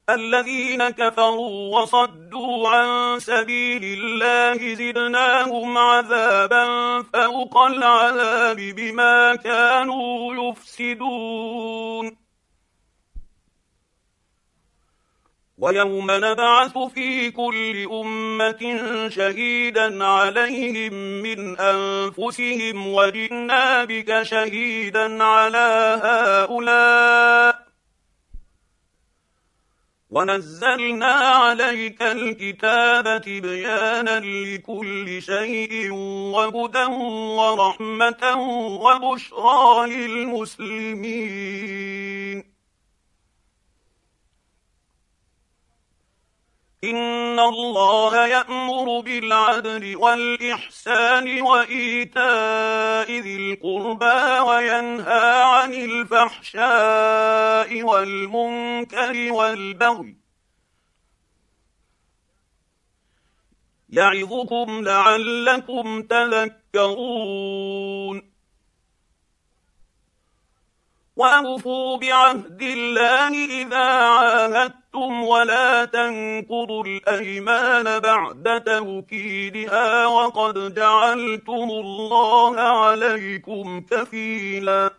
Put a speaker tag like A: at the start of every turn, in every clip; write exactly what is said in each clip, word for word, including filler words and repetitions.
A: الذين كفروا وصدوا عن سبيل الله زدناهم عذابا فوق العذاب بما كانوا يفسدون. ويوم نبعث في كل أمة شهيدا عليهم من أنفسهم وجئنا بك شهيدا على هؤلاء ونزلنا عليك الكتاب تبيانا لكل شيء وهدى ورحمة وبشرى للمسلمين. إن الله يأمر بالعدل والإحسان وإيتاء ذي القربى وينهى عن الفحشاء والمنكر والبغي يعظكم لعلكم تذكرون. وأوفوا بعهد الله إذا عاهدتم ولا تنقضوا الأيمان بعد توكيدها وقد جعلتم الله عليكم كفيلا.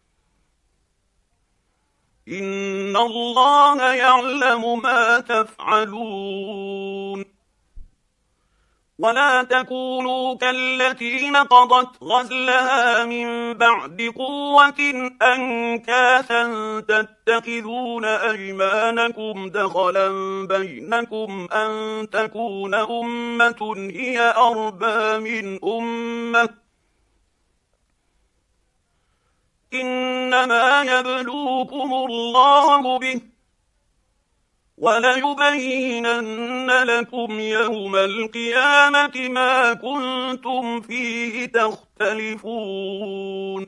A: إن الله يعلم ما تفعلون. ولا تكونوا كالتي نقضت غزلها من بعد قوة أنكاثا تتخذون أيمانكم دخلا بينكم أن تكون أمة هي أربى من أمة إنما يبلوكم الله به وليبينن لكم يوم القيامة ما كنتم فيه تختلفون.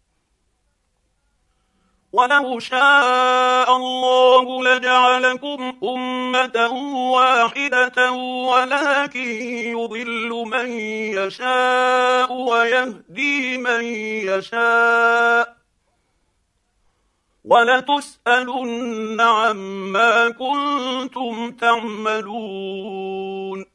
A: ولو شاء الله لجعلكم أمة واحدة ولكن يضل من يشاء ويهدي من يشاء ولتسألن عما كنتم تعملون.